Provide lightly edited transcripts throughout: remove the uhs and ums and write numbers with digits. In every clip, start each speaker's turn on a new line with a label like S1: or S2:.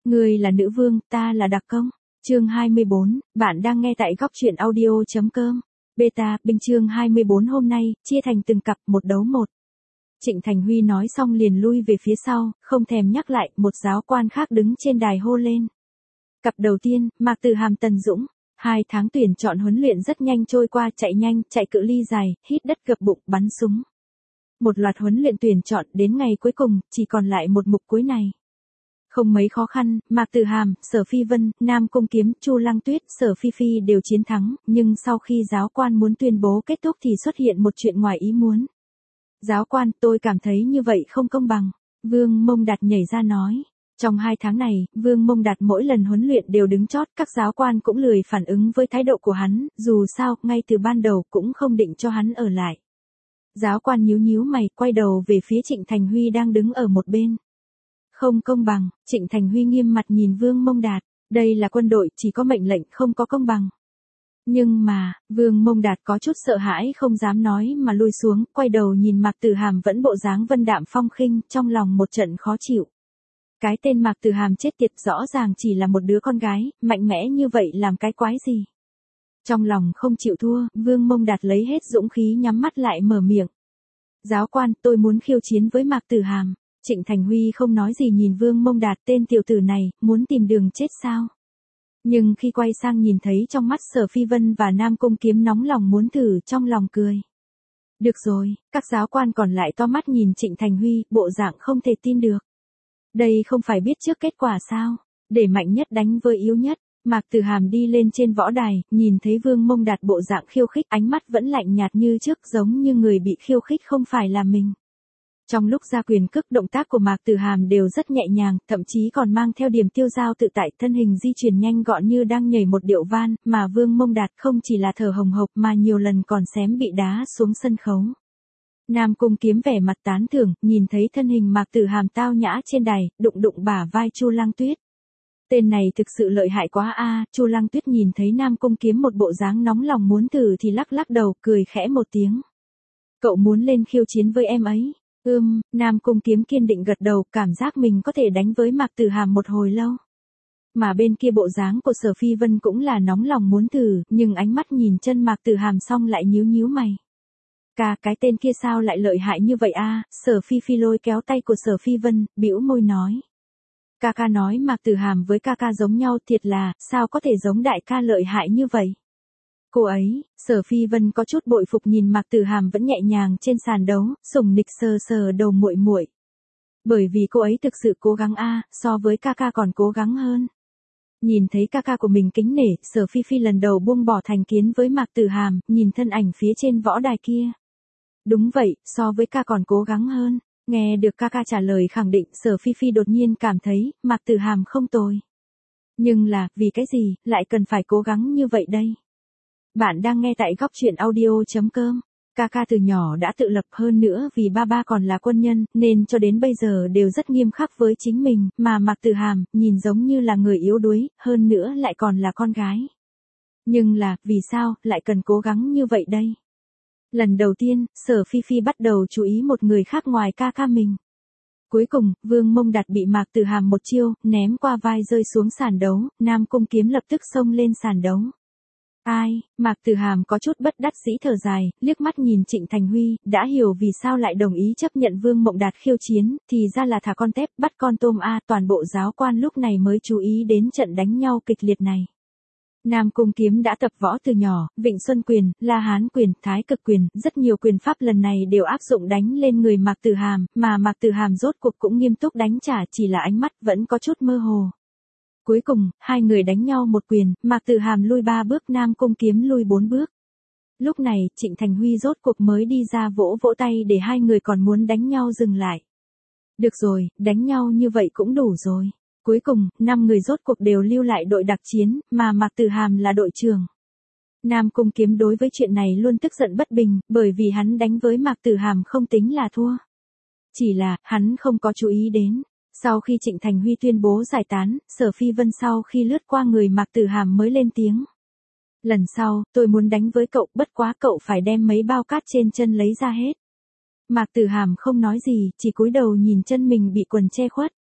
S1: Ngươi là nữ vương, ta là đặc công. Chương 24, bạn đang nghe tại góc truyện audio.com. Beta, binh chương 24 hôm nay, chia thành từng cặp, một đấu một. Trịnh Thành Huy nói xong liền lui về phía sau, không thèm nhắc lại, một giáo quan khác đứng trên đài hô lên. Cặp đầu tiên, Mạc Từ Hàm Tần Dũng. 2 tháng tuyển chọn huấn luyện rất nhanh trôi qua, chạy nhanh, chạy cự ly dài, hít đất gập bụng, bắn súng. Một loạt huấn luyện tuyển chọn, đến ngày cuối cùng, chỉ còn lại một mục cuối này. Không mấy khó khăn, Mạc Từ Hàm, Sở Phi Vân, Nam Cung Kiếm, Chu Lăng Tuyết, Sở Phi Phi đều chiến thắng, nhưng sau khi giáo quan muốn tuyên bố kết thúc thì xuất hiện một chuyện ngoài ý muốn. Giáo quan, tôi cảm thấy như vậy không công bằng. Vương Mông Đạt nhảy ra nói. Trong 2 tháng này, Vương Mông Đạt mỗi lần huấn luyện đều đứng chót, các giáo quan cũng lười phản ứng với thái độ của hắn, dù sao, ngay từ ban đầu cũng không định cho hắn ở lại. Giáo quan nhíu nhíu mày, quay đầu về phía Trịnh Thành Huy đang đứng ở một bên. Không công bằng, Trịnh Thành Huy nghiêm mặt nhìn Vương Mông Đạt, đây là quân đội, chỉ có mệnh lệnh, không có công bằng. Nhưng mà, Vương Mông Đạt có chút sợ hãi không dám nói mà lui xuống, quay đầu nhìn Mạc Từ Hàm vẫn bộ dáng vân đạm phong khinh, trong lòng một trận khó chịu. Cái tên Mạc Từ Hàm chết tiệt rõ ràng chỉ là một đứa con gái, mạnh mẽ như vậy làm cái quái gì. Trong lòng không chịu thua, Vương Mông Đạt lấy hết dũng khí nhắm mắt lại mở miệng. Giáo quan, tôi muốn khiêu chiến với Mạc Từ Hàm. Trịnh Thành Huy không nói gì nhìn Vương Mông Đạt, tên tiểu tử này, muốn tìm đường chết sao? Nhưng khi quay sang nhìn thấy trong mắt Sở Phi Vân và Nam Cung Kiếm nóng lòng muốn thử, trong lòng cười. Được rồi, các giáo quan còn lại to mắt nhìn Trịnh Thành Huy, bộ dạng không thể tin được. Đây không phải biết trước kết quả sao? Để mạnh nhất đánh với yếu nhất. Mạc Từ Hàm đi lên trên võ đài, nhìn thấy Vương Mông Đạt bộ dạng khiêu khích, ánh mắt vẫn lạnh nhạt như trước, giống như người bị khiêu khích không phải là mình. Trong lúc ra quyền cước, động tác của Mạc Từ Hàm đều rất nhẹ nhàng, thậm chí còn mang theo điểm tiêu dao tự tại, thân hình di chuyển nhanh gọn như đang nhảy một điệu van, mà Vương Mông Đạt không chỉ là thở hồng hộc mà nhiều lần còn xém bị đá xuống sân khấu. Nam Cung Kiếm vẻ mặt tán thưởng, nhìn thấy thân hình Mạc Từ Hàm tao nhã trên đài, đụng bả vai Chu Lăng Tuyết. Tên này thực sự lợi hại quá a. Chu Lăng Tuyết nhìn thấy Nam Cung Kiếm một bộ dáng nóng lòng muốn thử thì lắc lắc đầu, cười khẽ một tiếng. Cậu muốn lên khiêu chiến với em ấy? Nam Cung Kiếm kiên định gật đầu, cảm giác mình có thể đánh với Mạc Từ Hàm một hồi lâu. Mà bên kia bộ dáng của Sở Phi Vân cũng là nóng lòng muốn thử, nhưng ánh mắt nhìn chân Mạc Từ Hàm xong lại nhíu nhíu mày. Cái tên kia sao lại lợi hại như vậy a? Sở Phi Phi lôi kéo tay của Sở Phi Vân, bĩu môi nói. Ca nói Mạc Từ Hàm với ca giống nhau, thiệt là, sao có thể giống đại ca lợi hại như vậy? Cô ấy, Sở Phi Vân có chút bội phục nhìn Mạc Từ Hàm vẫn nhẹ nhàng trên sàn đấu, sủng nịch sờ đầu muội muội. Bởi vì cô ấy thực sự cố gắng so với ca còn cố gắng hơn. Nhìn thấy ca của mình kính nể, Sở Phi Phi lần đầu buông bỏ thành kiến với Mạc Từ Hàm, nhìn thân ảnh phía trên võ đài kia. Đúng vậy, so với ca còn cố gắng hơn. Nghe được ca trả lời khẳng định, Sở Phi Phi đột nhiên cảm thấy, Mạc Từ Hàm không tồi. Nhưng là, vì cái gì, lại cần phải cố gắng như vậy đây? Bạn đang nghe tại góc truyện audio.com. Ca từ nhỏ đã tự lập, hơn nữa vì ba còn là quân nhân, nên cho đến bây giờ đều rất nghiêm khắc với chính mình, mà Mạc Từ Hàm, nhìn giống như là người yếu đuối, hơn nữa lại còn là con gái. Nhưng là, vì sao, lại cần cố gắng như vậy đây? Lần đầu tiên, Sở Phi Phi bắt đầu chú ý một người khác ngoài ca mình. Cuối cùng, Vương Mông Đạt bị Mạc Từ Hàm một chiêu, ném qua vai rơi xuống sàn đấu, Nam Cung Kiếm lập tức xông lên sàn đấu. Mạc Từ Hàm có chút bất đắc dĩ thở dài, liếc mắt nhìn Trịnh Thành Huy, đã hiểu vì sao lại đồng ý chấp nhận Vương Mông Đạt khiêu chiến, thì ra là thả con tép, bắt con tôm toàn bộ giáo quan lúc này mới chú ý đến trận đánh nhau kịch liệt này. Nam Cung Kiếm đã tập võ từ nhỏ, Vịnh Xuân Quyền, La Hán Quyền, Thái Cực Quyền, rất nhiều quyền pháp lần này đều áp dụng đánh lên người Mạc Từ Hàm, mà Mạc Từ Hàm rốt cuộc cũng nghiêm túc đánh trả, chỉ là ánh mắt vẫn có chút mơ hồ. Cuối cùng, hai người đánh nhau một quyền, Mạc Từ Hàm lui 3 bước, Nam Cung Kiếm lui 4 bước. Lúc này, Trịnh Thành Huy rốt cuộc mới đi ra vỗ tay để hai người còn muốn đánh nhau dừng lại. Được rồi, đánh nhau như vậy cũng đủ rồi. Cuối cùng, 5 người rốt cuộc đều lưu lại đội đặc chiến, mà Mạc Từ Hàm là đội trưởng. Nam Cung Kiếm đối với chuyện này luôn tức giận bất bình, bởi vì hắn đánh với Mạc Từ Hàm không tính là thua. Chỉ là, hắn không có chú ý đến. Sau khi Trịnh Thành Huy tuyên bố giải tán, Sở Phi Vân sau khi lướt qua người Mạc Từ Hàm mới lên tiếng. Lần sau, tôi muốn đánh với cậu, bất quá cậu phải đem mấy bao cát trên chân lấy ra hết. Mạc Từ Hàm không nói gì, chỉ cúi đầu nhìn chân mình bị quần che khuất.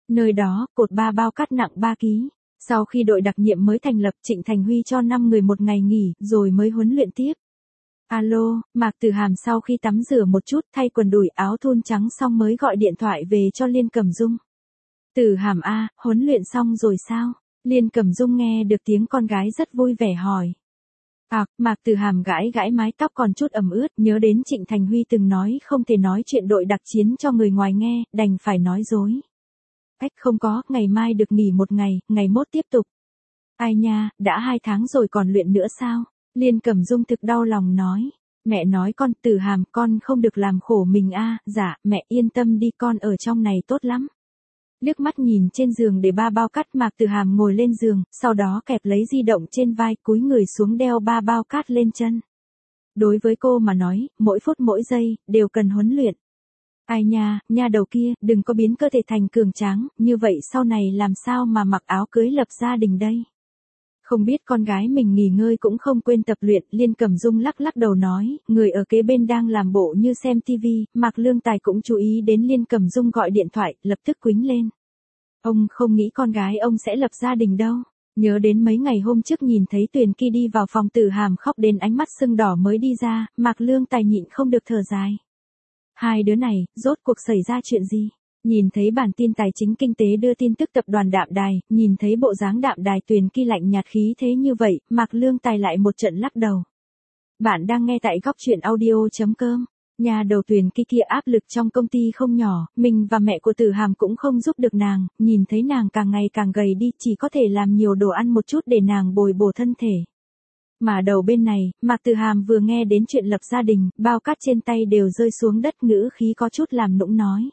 S1: Nơi đó, cột 3 bao cát nặng 3 ký. Sau khi đội đặc nhiệm mới thành lập, Trịnh Thành Huy cho 5 người một ngày nghỉ, rồi mới huấn luyện tiếp. Alo, Mạc Tử Hàm sau khi tắm rửa một chút, thay quần đùi áo thun trắng xong mới gọi điện thoại về cho Liên Cẩm Dung. Tử Hàm a, huấn luyện xong rồi sao? Liên Cẩm Dung nghe được tiếng con gái rất vui vẻ hỏi. Mạc Tử Hàm gãi gãi mái tóc còn chút ẩm ướt, nhớ đến Trịnh Thành Huy từng nói không thể nói chuyện đội đặc chiến cho người ngoài nghe, đành phải nói dối. Không có, ngày mai được nghỉ một ngày, ngày mốt tiếp tục. Ai nha, đã 2 tháng rồi còn luyện nữa sao? Liên Cẩm Dung thực đau lòng nói. Mẹ nói con, Tử Hàm, con không được làm khổ mình a. Dạ, mẹ yên tâm đi, con ở trong này tốt lắm. Liếc mắt nhìn trên giường để 3 bao cát, Mạc Tử Hàm ngồi lên giường, sau đó kẹp lấy di động trên vai, cúi người xuống đeo 3 bao cát lên chân. Đối với cô mà nói, mỗi phút mỗi giây, đều cần huấn luyện. Ai nha, nha đầu kia, đừng có biến cơ thể thành cường tráng, như vậy sau này làm sao mà mặc áo cưới lập gia đình đây. Không biết con gái mình nghỉ ngơi cũng không quên tập luyện, Liên Cẩm Dung lắc lắc đầu nói, người ở kế bên đang làm bộ như xem tivi, Mạc Lương Tài cũng chú ý đến Liên Cẩm Dung gọi điện thoại, lập tức quýnh lên. Ông không nghĩ con gái ông sẽ lập gia đình đâu. Nhớ đến mấy ngày hôm trước nhìn thấy Tuyền Ki đi vào phòng Tử Hàm khóc đến ánh mắt sưng đỏ mới đi ra, Mạc Lương Tài nhịn không được thở dài. Hai đứa này, rốt cuộc xảy ra chuyện gì? Nhìn thấy bản tin tài chính kinh tế đưa tin tức tập đoàn Đạm Đài, nhìn thấy bộ dáng Đạm Đài Tuyền Ki lạnh nhạt khí thế như vậy, Mạc Lương Tài lại một trận lắc đầu. Bạn đang nghe tại góc truyện audio.com. Nhà đầu Tuyền Ki kia áp lực trong công ty không nhỏ, mình và mẹ của Tử Hàm cũng không giúp được nàng, nhìn thấy nàng càng ngày càng gầy đi, chỉ có thể làm nhiều đồ ăn một chút để nàng bồi bổ thân thể. Mà đầu bên này, Mạc Tử Hàm vừa nghe đến chuyện lập gia đình, bao cát trên tay đều rơi xuống đất, ngữ khí có chút làm nũng nói.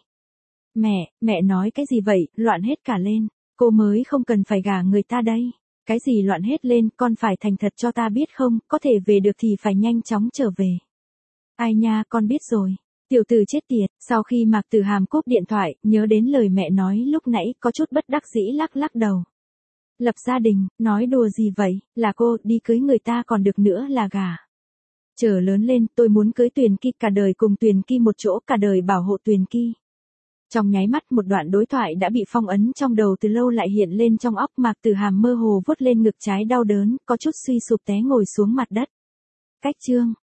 S1: Mẹ nói cái gì vậy, loạn hết cả lên, cô mới không cần phải gả người ta đây. Cái gì loạn hết lên, con phải thành thật cho ta biết không, có thể về được thì phải nhanh chóng trở về. Ai nha, con biết rồi. Tiểu tử chết tiệt, sau khi Mạc Tử Hàm cúp điện thoại, nhớ đến lời mẹ nói lúc nãy, có chút bất đắc dĩ lắc lắc đầu. Lập gia đình, nói đùa gì vậy, là cô, đi cưới người ta còn được nữa là gả. Chờ lớn lên, tôi muốn cưới Tuyền Ki, cả đời cùng Tuyền Ki một chỗ, cả đời bảo hộ Tuyền Ki. Trong nháy mắt một đoạn đối thoại đã bị phong ấn trong đầu từ lâu lại hiện lên trong óc, Mạc Tử Hàm mơ hồ vuốt lên ngực trái đau đớn, có chút suy sụp té ngồi xuống mặt đất. Cách chương